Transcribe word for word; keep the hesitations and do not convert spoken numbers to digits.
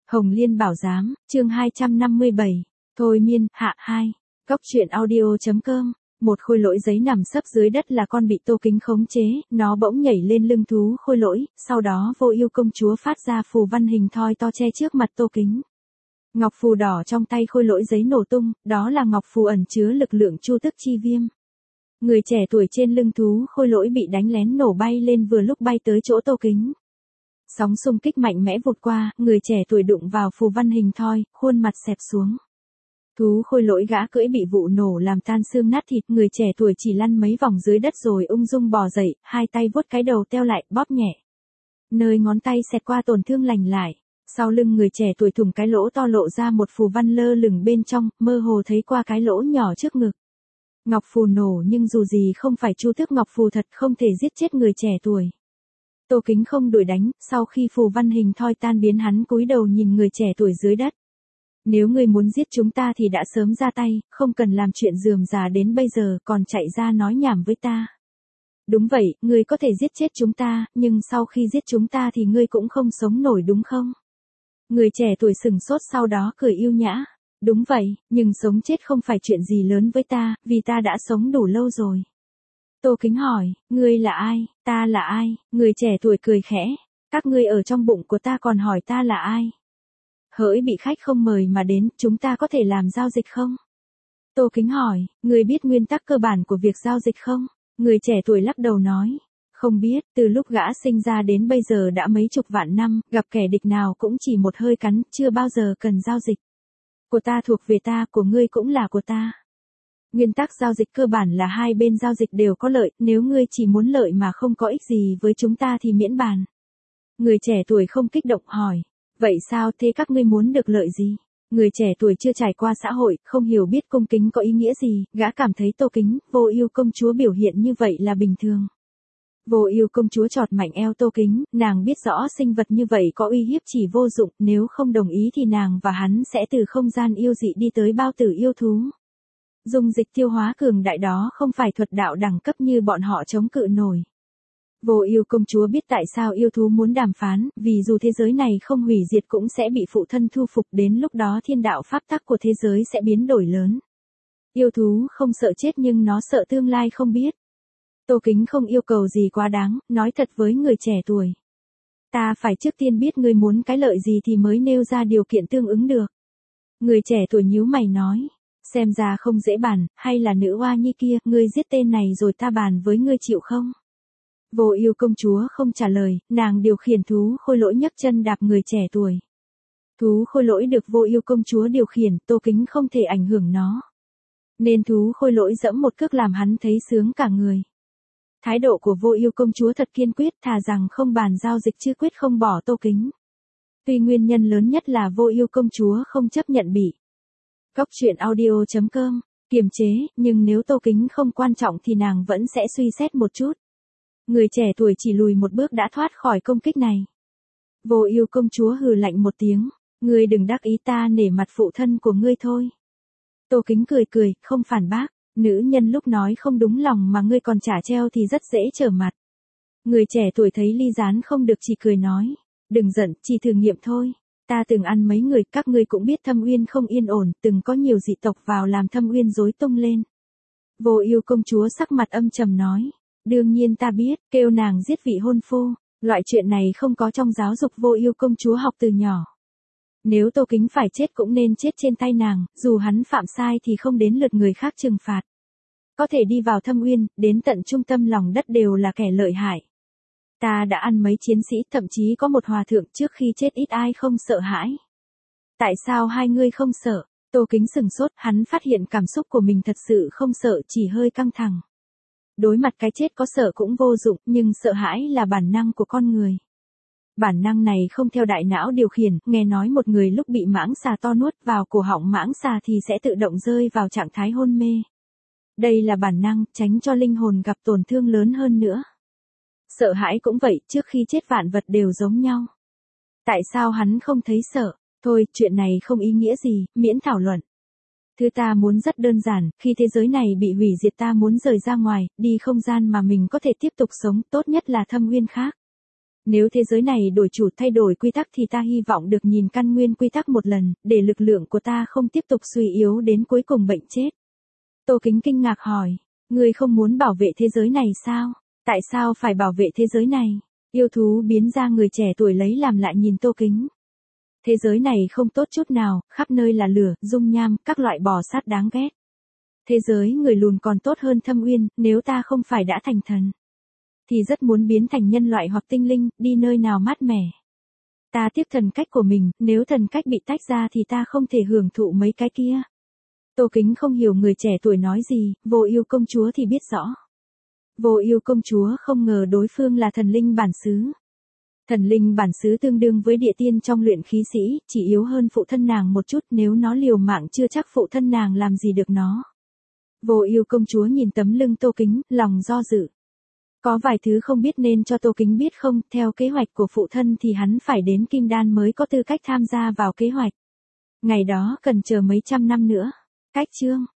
Hồng Liên Bảo Giám, chương hai trăm năm mươi bảy, Thôi Miên, hạ hai. Góc truyện audio.com. Một khôi lỗi giấy nằm sấp dưới đất là con bị Tô Kính khống chế, nó bỗng nhảy lên lưng thú khôi lỗi, sau đó Vô Ưu công chúa phát ra phù văn hình thoi to che trước mặt Tô Kính. Ngọc phù đỏ trong tay khôi lỗi giấy nổ tung, đó là ngọc phù ẩn chứa lực lượng Chu Tức Chi Viêm. Người trẻ tuổi trên lưng thú khôi lỗi bị đánh lén nổ bay lên vừa lúc bay tới chỗ Tô Kính. Sóng xung kích mạnh mẽ vụt qua, người trẻ tuổi đụng vào phù văn hình thoi, khuôn mặt xẹp xuống. Thú khôi lỗi gã cưỡi bị vụ nổ làm tan xương nát thịt, người trẻ tuổi chỉ lăn mấy vòng dưới đất rồi ung dung bò dậy, hai tay vuốt cái đầu teo lại, bóp nhẹ. Nơi ngón tay xẹt qua tổn thương lành lại, sau lưng người trẻ tuổi thủng cái lỗ to lộ ra một phù văn lơ lửng bên trong, mơ hồ thấy qua cái lỗ nhỏ trước ngực. Ngọc phù nổ nhưng dù gì không phải Chu Tước ngọc phù thật, không thể giết chết người trẻ tuổi. Tô Kính không đuổi đánh, sau khi phù văn hình thoi tan biến hắn cúi đầu nhìn người trẻ tuổi dưới đất. Nếu ngươi muốn giết chúng ta thì đã sớm ra tay, không cần làm chuyện rườm rà đến bây giờ còn chạy ra nói nhảm với ta. Đúng vậy, ngươi có thể giết chết chúng ta, nhưng sau khi giết chúng ta thì ngươi cũng không sống nổi đúng không? Người trẻ tuổi sừng sốt sau đó cười yêu nhã. Đúng vậy, nhưng sống chết không phải chuyện gì lớn với ta, vì ta đã sống đủ lâu rồi. Tô Kính hỏi, ngươi là ai, ta là ai? Người trẻ tuổi cười khẽ, các ngươi ở trong bụng của ta còn hỏi ta là ai? Hỡi bị khách không mời mà đến, chúng ta có thể làm giao dịch không? Tô Kính hỏi, ngươi biết nguyên tắc cơ bản của việc giao dịch không? Người trẻ tuổi lắc đầu nói, không biết, từ lúc gã sinh ra đến bây giờ đã mấy chục vạn năm, gặp kẻ địch nào cũng chỉ một hơi cắn, chưa bao giờ cần giao dịch. Của ta thuộc về ta, của ngươi cũng là của ta. Nguyên tắc giao dịch cơ bản là hai bên giao dịch đều có lợi, nếu ngươi chỉ muốn lợi mà không có ích gì với chúng ta thì miễn bàn. Người trẻ tuổi không kích động hỏi, vậy sao thế các ngươi muốn được lợi gì? Người trẻ tuổi chưa trải qua xã hội, không hiểu biết cung kính có ý nghĩa gì, gã cảm thấy Tô Kính, Vô Ưu công chúa biểu hiện như vậy là bình thường. Vô Ưu công chúa chọt mạnh eo Tô Kính, nàng biết rõ sinh vật như vậy có uy hiếp chỉ vô dụng, nếu không đồng ý thì nàng và hắn sẽ từ không gian yêu dị đi tới bao tử yêu thú. Dung dịch tiêu hóa cường đại đó không phải thuật đạo đẳng cấp như bọn họ chống cự nổi. Vô Ưu công chúa biết tại sao yêu thú muốn đàm phán, vì dù thế giới này không hủy diệt cũng sẽ bị phụ thân thu phục, đến lúc đó thiên đạo pháp tắc của thế giới sẽ biến đổi lớn. Yêu thú không sợ chết nhưng nó sợ tương lai không biết. Tô Kính không yêu cầu gì quá đáng, nói thật với người trẻ tuổi. Ta phải trước tiên biết ngươi muốn cái lợi gì thì mới nêu ra điều kiện tương ứng được. Người trẻ tuổi nhíu mày nói, xem ra không dễ bàn, hay là nữ oa nhi kia, ngươi giết tên này rồi ta bàn với ngươi chịu không? Vô Ưu công chúa không trả lời, nàng điều khiển thú khôi lỗi nhấc chân đạp người trẻ tuổi. Thú khôi lỗi được Vô Ưu công chúa điều khiển, Tô Kính không thể ảnh hưởng nó. Nên thú khôi lỗi giẫm một cước làm hắn thấy sướng cả người. Thái độ của Vô Ưu công chúa thật kiên quyết, thà rằng không bàn giao dịch chứ quyết không bỏ Tô Kính. Tuy nguyên nhân lớn nhất là Vô Ưu công chúa không chấp nhận bị. Góc truyện audio.com, kiềm chế, nhưng nếu Tô Kính không quan trọng thì nàng vẫn sẽ suy xét một chút. Người trẻ tuổi chỉ lùi một bước đã thoát khỏi công kích này. Vô Ưu công chúa hừ lạnh một tiếng, ngươi đừng đắc ý, ta nể mặt phụ thân của ngươi thôi. Tô Kính cười cười, không phản bác, nữ nhân lúc nói không đúng lòng mà ngươi còn trả treo thì rất dễ trở mặt. Người trẻ tuổi thấy ly gián không được chỉ cười nói, đừng giận, chỉ thử nghiệm thôi. Ta từng ăn mấy người, các ngươi cũng biết Thâm Uyên không yên ổn, từng có nhiều dị tộc vào làm Thâm Uyên rối tung lên. Vô Ưu công chúa sắc mặt âm trầm nói, đương nhiên ta biết, kêu nàng giết vị hôn phu, loại chuyện này không có trong giáo dục Vô Ưu công chúa học từ nhỏ. Nếu Tô Kính phải chết cũng nên chết trên tay nàng, dù hắn phạm sai thì không đến lượt người khác trừng phạt. Có thể đi vào Thâm Uyên, đến tận trung tâm lòng đất đều là kẻ lợi hại. Ta đã ăn mấy chiến sĩ, thậm chí có một hòa thượng, trước khi chết ít ai không sợ hãi. Tại sao hai ngươi không sợ? Tô Kính sừng sốt, hắn phát hiện cảm xúc của mình thật sự không sợ, chỉ hơi căng thẳng. Đối mặt cái chết có sợ cũng vô dụng, nhưng sợ hãi là bản năng của con người. Bản năng này không theo đại não điều khiển, nghe nói một người lúc bị mãng xà to nuốt vào cổ họng mãng xà thì sẽ tự động rơi vào trạng thái hôn mê. Đây là bản năng, tránh cho linh hồn gặp tổn thương lớn hơn nữa. Sợ hãi cũng vậy, trước khi chết vạn vật đều giống nhau. Tại sao hắn không thấy sợ? Thôi, chuyện này không ý nghĩa gì, miễn thảo luận. Thứ ta muốn rất đơn giản, khi thế giới này bị hủy diệt ta muốn rời ra ngoài, đi không gian mà mình có thể tiếp tục sống, tốt nhất là Thâm Uyên khác. Nếu thế giới này đổi chủ thay đổi quy tắc thì ta hy vọng được nhìn căn nguyên quy tắc một lần, để lực lượng của ta không tiếp tục suy yếu đến cuối cùng bệnh chết. Tô Kính kinh ngạc hỏi, ngươi không muốn bảo vệ thế giới này sao? Tại sao phải bảo vệ thế giới này? Yêu thú biến ra người trẻ tuổi lấy làm lại nhìn Tô Kính. Thế giới này không tốt chút nào, khắp nơi là lửa, dung nham, các loại bò sát đáng ghét. Thế giới người lùn còn tốt hơn Thâm Uyên, nếu ta không phải đã thành thần, thì rất muốn biến thành nhân loại hoặc tinh linh, đi nơi nào mát mẻ. Ta tiếc thần cách của mình, nếu thần cách bị tách ra thì ta không thể hưởng thụ mấy cái kia. Tô Kính không hiểu người trẻ tuổi nói gì, Vô Ưu công chúa thì biết rõ. Vô Ưu công chúa không ngờ đối phương là thần linh bản xứ. Thần linh bản xứ tương đương với địa tiên trong luyện khí sĩ, chỉ yếu hơn phụ thân nàng một chút, nếu nó liều mạng chưa chắc phụ thân nàng làm gì được nó. Vô Ưu công chúa nhìn tấm lưng Tô Kính, lòng do dự. Có vài thứ không biết nên cho Tô Kính biết không, theo kế hoạch của phụ thân thì hắn phải đến Kim Đan mới có tư cách tham gia vào kế hoạch. Ngày đó cần chờ mấy trăm năm nữa. Cách chương